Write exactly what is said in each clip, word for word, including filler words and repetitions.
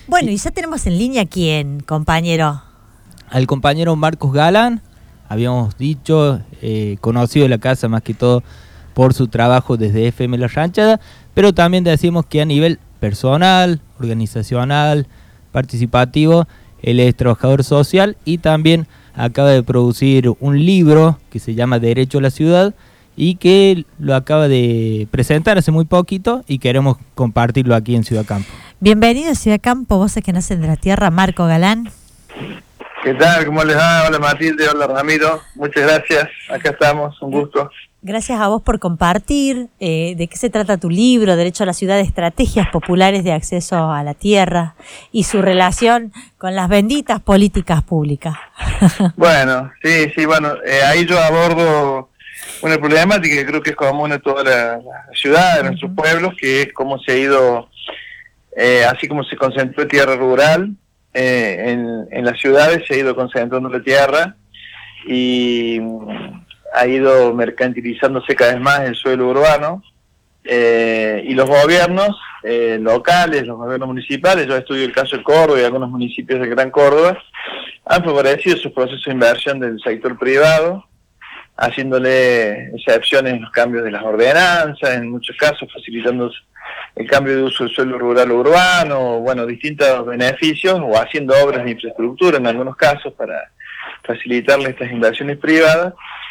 Bueno, y ya tenemos en línea quién, compañero. Al compañero Marcos Galán, habíamos dicho, eh, conocido de la casa más que todo por su trabajo desde F M La Ranchada, pero también decimos que a nivel personal, organizacional, participativo, él es trabajador social y también acaba de producir un libro que se llama Derecho a la Ciudad y que lo acaba de presentar hace muy poquito y queremos compartirlo aquí en Ciudad Campo. Bienvenido a Ciudad Campo, voces que nacen de la tierra, Marco Galán. ¿Qué tal? ¿Cómo les va? Hola Matilde, hola Ramiro, muchas gracias, acá estamos, un gusto. Gracias a vos por compartir. Eh, ¿De qué se trata tu libro, Derecho a la Ciudad, Estrategias Populares de Acceso a la Tierra y su relación con las benditas políticas públicas? Bueno, sí, sí, bueno, eh, ahí yo abordo una problemática que creo que es común en toda la, la ciudad, en nuestros pueblos, que es cómo se ha ido, eh, así como se concentró tierra rural, eh, en, en las ciudades se ha ido concentrando la tierra y ha ido mercantilizándose cada vez más el suelo urbano, eh, y los gobiernos eh, locales, los gobiernos municipales, yo estudio el caso de Córdoba y algunos municipios de Gran Córdoba, han favorecido sus procesos de inversión del sector privado, haciéndole excepciones en los cambios de las ordenanzas, en muchos casos facilitando el cambio de uso del suelo rural o urbano, bueno, distintos beneficios, o haciendo obras de infraestructura en algunos casos para facilitarle estas inversiones privadas.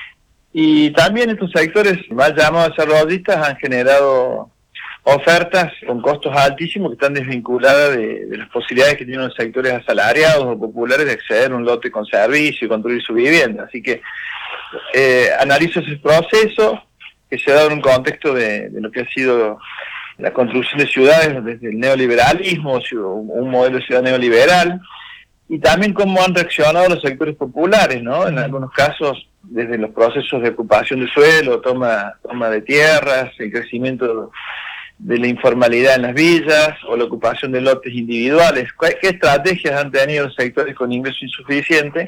Y también estos sectores más llamados desarrollistas han generado ofertas con costos altísimos que están desvinculadas de, de las posibilidades que tienen los sectores asalariados o populares de acceder a un lote con servicio y construir su vivienda. Así que eh, analizo ese proceso que se ha dado en un contexto de, de lo que ha sido la construcción de ciudades desde el neoliberalismo, un modelo de ciudad neoliberal, y también cómo han reaccionado los sectores populares, ¿no? En algunos casos, desde los procesos de ocupación de suelo, toma, toma de tierras, el crecimiento de la informalidad en las villas, o la ocupación de lotes individuales. ¿Qué estrategias han tenido los sectores con ingreso insuficiente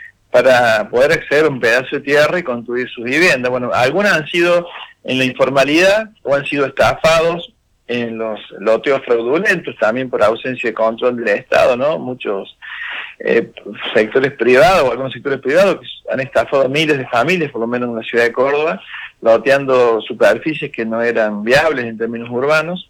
para poder acceder a un pedazo de tierra y construir sus viviendas? Bueno, algunas han sido en la informalidad o han sido estafados en los loteos fraudulentos, también por ausencia de control del Estado, ¿no? Muchos eh, sectores privados, o algunos sectores privados que han estafado a miles de familias, por lo menos en la ciudad de Córdoba, loteando superficies que no eran viables en términos urbanos.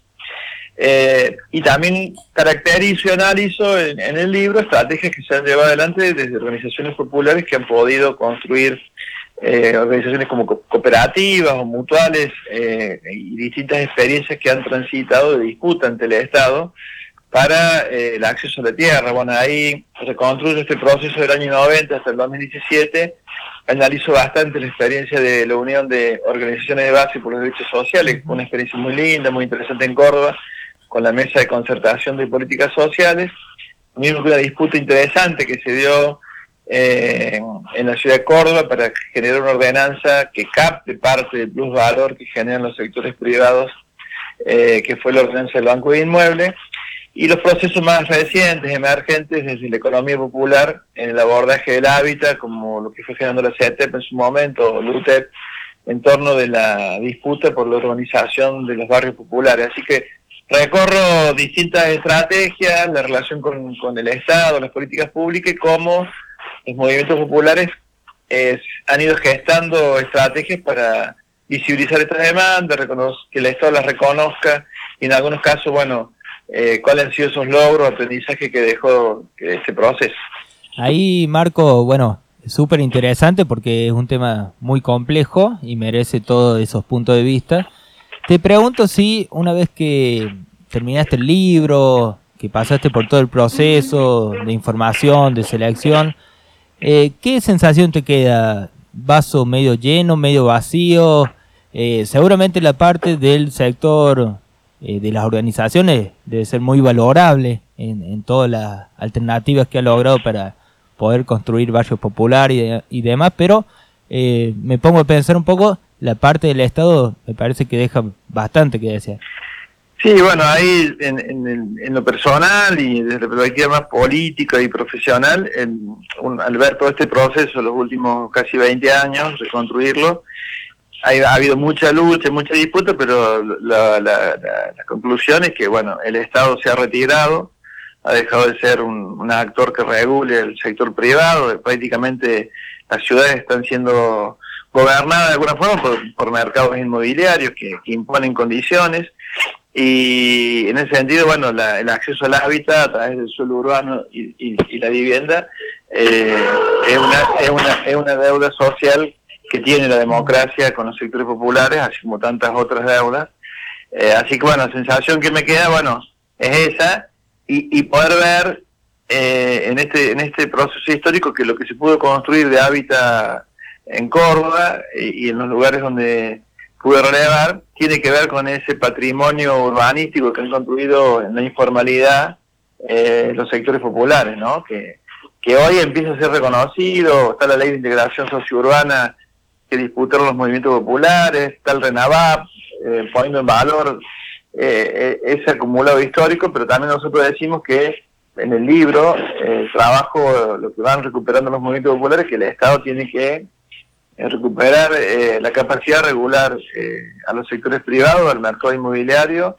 Eh, y también caracterizo y analizo en, en el libro estrategias que se han llevado adelante desde organizaciones populares que han podido construir eh, organizaciones como co cooperativas o mutuales, eh, y distintas experiencias que han transitado de disputa ante el Estado para eh, el acceso a la tierra. Bueno, ahí reconstruyo este proceso del año noventa hasta el dos mil diecisiete, analizo bastante la experiencia de la Unión de Organizaciones de Base por los Derechos Sociales, una experiencia muy linda, muy interesante en Córdoba, con la Mesa de Concertación de Políticas Sociales, mismo que una disputa interesante que se dio eh, en la ciudad de Córdoba para generar una ordenanza que capte parte del plusvalor que generan los sectores privados, eh, que fue la ordenanza del Banco de Inmuebles, y los procesos más recientes, emergentes desde la economía popular en el abordaje del hábitat, como lo que fue generando la C E T E P en su momento, o la U T E P, en torno de la disputa por la urbanización de los barrios populares. Así que recorro distintas estrategias, la relación con, con el Estado, las políticas públicas, y cómo los movimientos populares eh, han ido gestando estrategias para visibilizar estas demandas, que el Estado las reconozca, y en algunos casos, bueno, eh, cuáles han sido esos logros, aprendizaje que dejó este proceso. Ahí, Marco, bueno, es súper interesante porque es un tema muy complejo y merece todos esos puntos de vista. Te pregunto si una vez que terminaste el libro, que pasaste por todo el proceso de información, de selección, eh, ¿qué sensación te queda? ¿Vaso medio lleno, medio vacío? Eh, seguramente la parte del sector eh, de las organizaciones debe ser muy valorable en, en todas las alternativas que ha logrado para poder construir barrios populares y, de, y demás, pero eh, me pongo a pensar un poco, la parte del Estado me parece que deja bastante que desear. Sí, bueno, ahí en, en, en lo personal y desde la perspectiva más política y profesional, en, un, al ver todo este proceso, los últimos casi veinte años, reconstruirlo, hay, ha habido mucha lucha, mucha disputa, pero la, la, la, la conclusión es que, bueno, el Estado se ha retirado, ha dejado de ser un, un actor que regule el sector privado, prácticamente las ciudades están siendo gobernadas de alguna forma por, por mercados inmobiliarios que, que imponen condiciones, y en ese sentido, bueno, la, el acceso al hábitat a través del suelo urbano y, y, y la vivienda eh, es, una, es, una, es una deuda social que tiene la democracia con los sectores populares, así como tantas otras deudas. Eh, así que bueno, la sensación que me queda, bueno, es esa, y, y poder ver eh, en este en este proceso histórico que lo que se pudo construir de hábitat en Córdoba y, y en los lugares donde pude relevar, tiene que ver con ese patrimonio urbanístico que han construido en la informalidad eh, los sectores populares, ¿no? Que, que hoy empieza a ser reconocido, está la ley de integración sociourbana que disputaron los movimientos populares, está el RENAVAP, eh, poniendo en valor eh, ese acumulado histórico, pero también nosotros decimos que en el libro, eh, el trabajo, lo que van recuperando los movimientos populares, que el Estado tiene que eh, recuperar eh, la capacidad de regular eh, a los sectores privados, al mercado inmobiliario,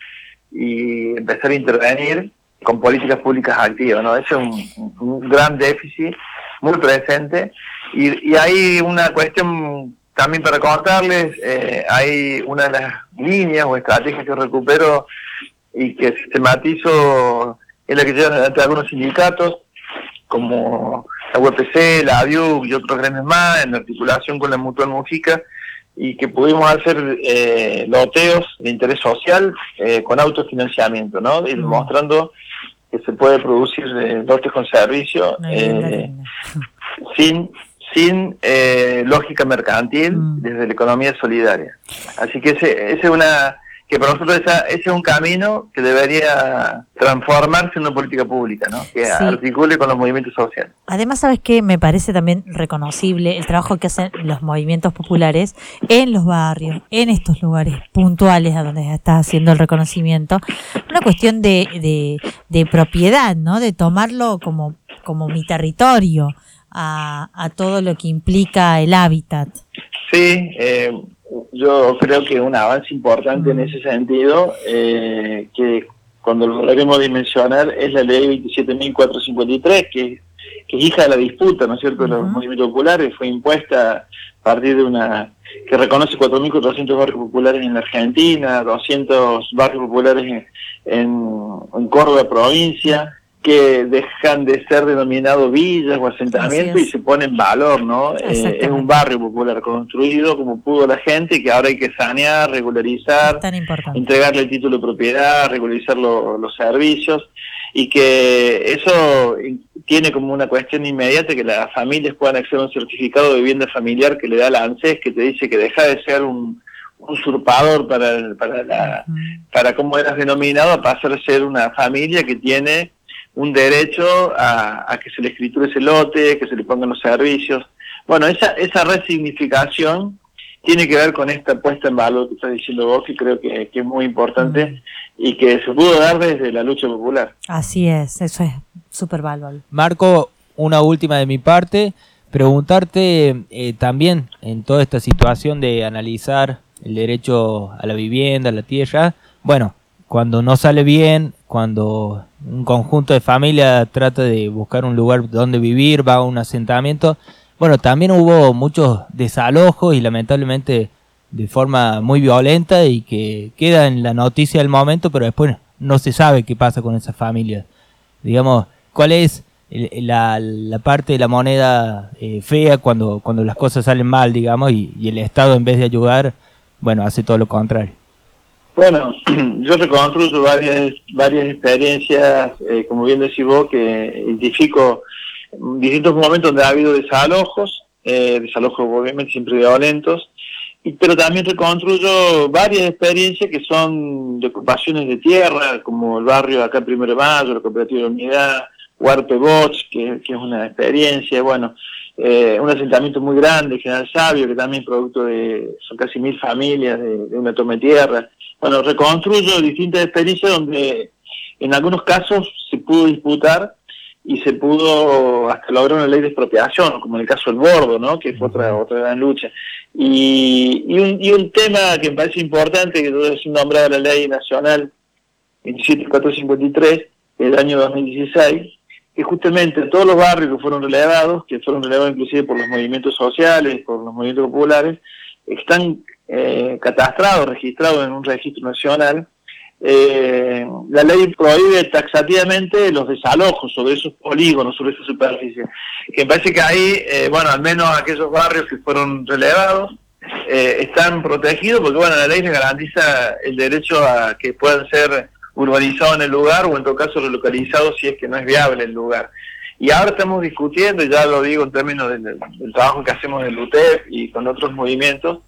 y empezar a intervenir con políticas públicas activas, ¿no? Ese es un, un gran déficit muy presente, y, y hay una cuestión también para contarles, eh, hay una de las líneas o estrategias que recupero y que sistematizo, es la que llevan adelante algunos sindicatos, como la U P C, la A B I U C y otros gremios más, en articulación con la Mutual Mujica, y que pudimos hacer eh, loteos de interés social eh, con autofinanciamiento, ¿no? Y mostrando que se puede producir eh, lotes con servicio eh, sin sin eh, lógica mercantil, mm. desde la economía solidaria. Así que ese, ese es una que para nosotros esa, ese es un camino que debería transformarse en una política pública, ¿no? Que sí. articule con los movimientos sociales. Además, ¿sabes qué? Me parece también reconocible el trabajo que hacen los movimientos populares en los barrios, en estos lugares puntuales a donde está haciendo el reconocimiento. Una cuestión de, de, de propiedad, ¿no? De tomarlo como, como mi territorio. A, a todo lo que implica el hábitat. Sí, eh, yo creo que un avance importante mm. en ese sentido, eh, que cuando lo logremos dimensionar, es la ley veintisiete mil cuatrocientos cincuenta y tres, que, que es hija de la disputa, ¿no es cierto?, de uh-huh. los movimientos populares, fue impuesta a partir de una, que reconoce cuatro mil cuatrocientos barrios populares en la Argentina, doscientos barrios populares en, en, en Córdoba provincia, que dejan de ser denominados villas o asentamientos y se ponen en valor, ¿no? Eh, es un barrio popular construido como pudo la gente y que ahora hay que sanear, regularizar, entregarle el título de propiedad, regularizar lo, los servicios, y que eso tiene como una cuestión inmediata que las familias puedan acceder a un certificado de vivienda familiar que le da la ANSES, que te dice que deja de ser un usurpador para, el, para, la, uh-huh. para cómo eras denominado, a pasar a ser una familia que tiene un derecho a, a que se le escriture ese lote, que se le pongan los servicios. Bueno, esa esa resignificación tiene que ver con esta puesta en valor que estás diciendo vos, que creo que, que es muy importante mm. y que se pudo dar desde la lucha popular. Así es, eso es súper valor. Marco, una última de mi parte, preguntarte eh, también en toda esta situación de analizar el derecho a la vivienda, a la tierra, bueno, cuando no sale bien, cuando un conjunto de familias trata de buscar un lugar donde vivir, va a un asentamiento, bueno, también hubo muchos desalojos y lamentablemente de forma muy violenta y que queda en la noticia del momento, pero después no se sabe qué pasa con esas familias. Digamos, ¿cuál es la, la parte de la moneda eh, fea cuando, cuando las cosas salen mal, digamos, y, y el Estado en vez de ayudar, bueno, hace todo lo contrario? Bueno, yo reconstruyo varias varias experiencias, eh, como bien decís vos, que identifico distintos momentos donde ha habido desalojos, eh, desalojos obviamente siempre violentos, y, pero también reconstruyo varias experiencias que son de ocupaciones de tierra, como el barrio acá Primero de Mayo, la Cooperativa de Unidad, Huarpe Boch, que, que es una experiencia, bueno, eh, un asentamiento muy grande, General Sabio, que también es producto de, son casi mil familias de, de una toma de tierra. Bueno, reconstruyo distintas experiencias donde en algunos casos se pudo disputar y se pudo hasta lograr una ley de expropiación, como en el caso del Bordo, ¿no?, que fue otra otra gran lucha. Y, y, un, y un tema que me parece importante, que debe ser nombrada la Ley Nacional veintisiete mil cuatrocientos cincuenta y tres, el año dos mil dieciséis, que justamente todos los barrios que fueron relevados, que fueron relevados inclusive por los movimientos sociales, por los movimientos populares, están eh, catastrados, registrados en un registro nacional. Eh, la ley prohíbe taxativamente los desalojos sobre esos polígonos, sobre esa superficie, que me parece que ahí, eh, bueno, al menos aquellos barrios que fueron relevados eh, están protegidos, porque bueno, la ley les garantiza el derecho a que puedan ser urbanizados en el lugar, o en todo caso relocalizados si es que no es viable el lugar. Y ahora estamos discutiendo, y ya lo digo en términos del, del trabajo que hacemos en el U T E P y con otros movimientos,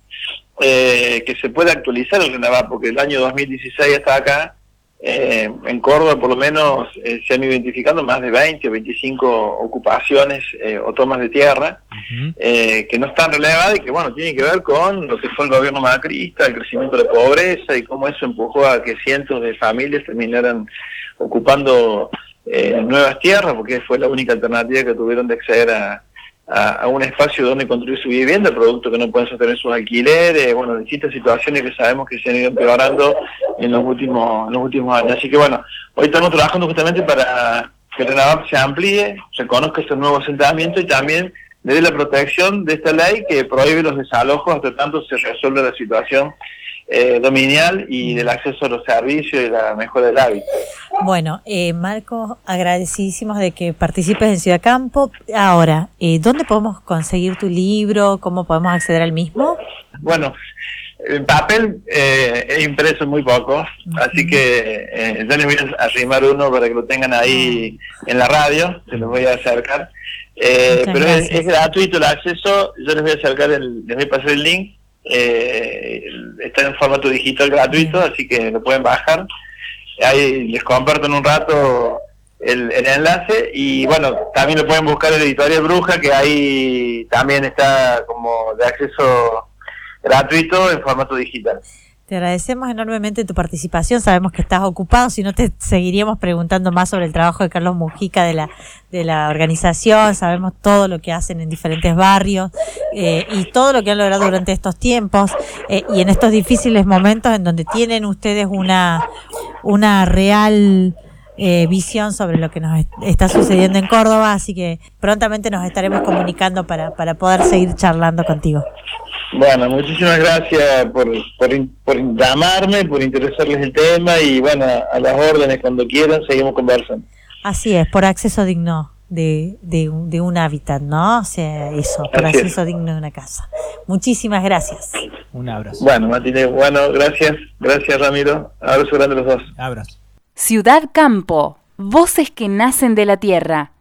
eh, que se puede actualizar el RENAVAP, porque el año dos mil dieciséis hasta acá, eh, en Córdoba por lo menos eh, se han identificado más de veinte o veinticinco ocupaciones eh, o tomas de tierra, uh-huh. eh, que no están relevadas y que bueno, tienen que ver con lo que fue el gobierno macrista, el crecimiento de la pobreza y cómo eso empujó a que cientos de familias terminaran ocupando eh, nuevas tierras, porque fue la única alternativa que tuvieron de acceder a A, a un espacio donde construir su vivienda, producto que no pueden sostener sus alquileres, bueno, distintas situaciones que sabemos que se han ido empeorando en los últimos en los últimos años. Así que bueno, hoy estamos trabajando justamente para que el RENAVAP se amplíe, reconozca este nuevo asentamiento y también le dé la protección de esta ley que prohíbe los desalojos hasta tanto se resuelve la situación eh, dominial y del acceso a los servicios y la mejora del hábitat. Bueno, eh, Marco, agradecidísimos de que participes en Ciudad Campo. Ahora, eh, ¿dónde podemos conseguir tu libro? ¿Cómo podemos acceder al mismo? Bueno, en papel eh, he impreso muy poco, uh-huh. así que eh, yo les voy a arrimar uno para que lo tengan ahí uh-huh. en la radio, se los voy a acercar. Eh, pero es, es gratuito el acceso, yo les voy a acercar, el, les voy a pasar el link, eh, está en formato digital gratuito, uh-huh. así que lo pueden bajar. Ahí les comparto en un rato el, el enlace y bueno, también lo pueden buscar en Editorial Bruja, que ahí también está como de acceso gratuito en formato digital. Te agradecemos enormemente tu participación, sabemos que estás ocupado, si no te seguiríamos preguntando más sobre el trabajo de Carlos Mujica de la de la organización, sabemos todo lo que hacen en diferentes barrios eh, y todo lo que han logrado durante estos tiempos eh, y en estos difíciles momentos en donde tienen ustedes una una real eh, visión sobre lo que nos est- está sucediendo en Córdoba, así que prontamente nos estaremos comunicando para, para poder seguir charlando contigo. Bueno, muchísimas gracias por, por, por llamarme, por interesarles el tema y bueno, a las órdenes cuando quieran seguimos conversando. Así es, por acceso digno de, de, de un hábitat, ¿no? O sea, eso, por Así acceso es. digno de una casa. Muchísimas gracias. Un abrazo. Bueno, Martínez, bueno, gracias, gracias Ramiro, abrazo grande a los dos. Abrazo. Ciudad Campo, voces que nacen de la tierra.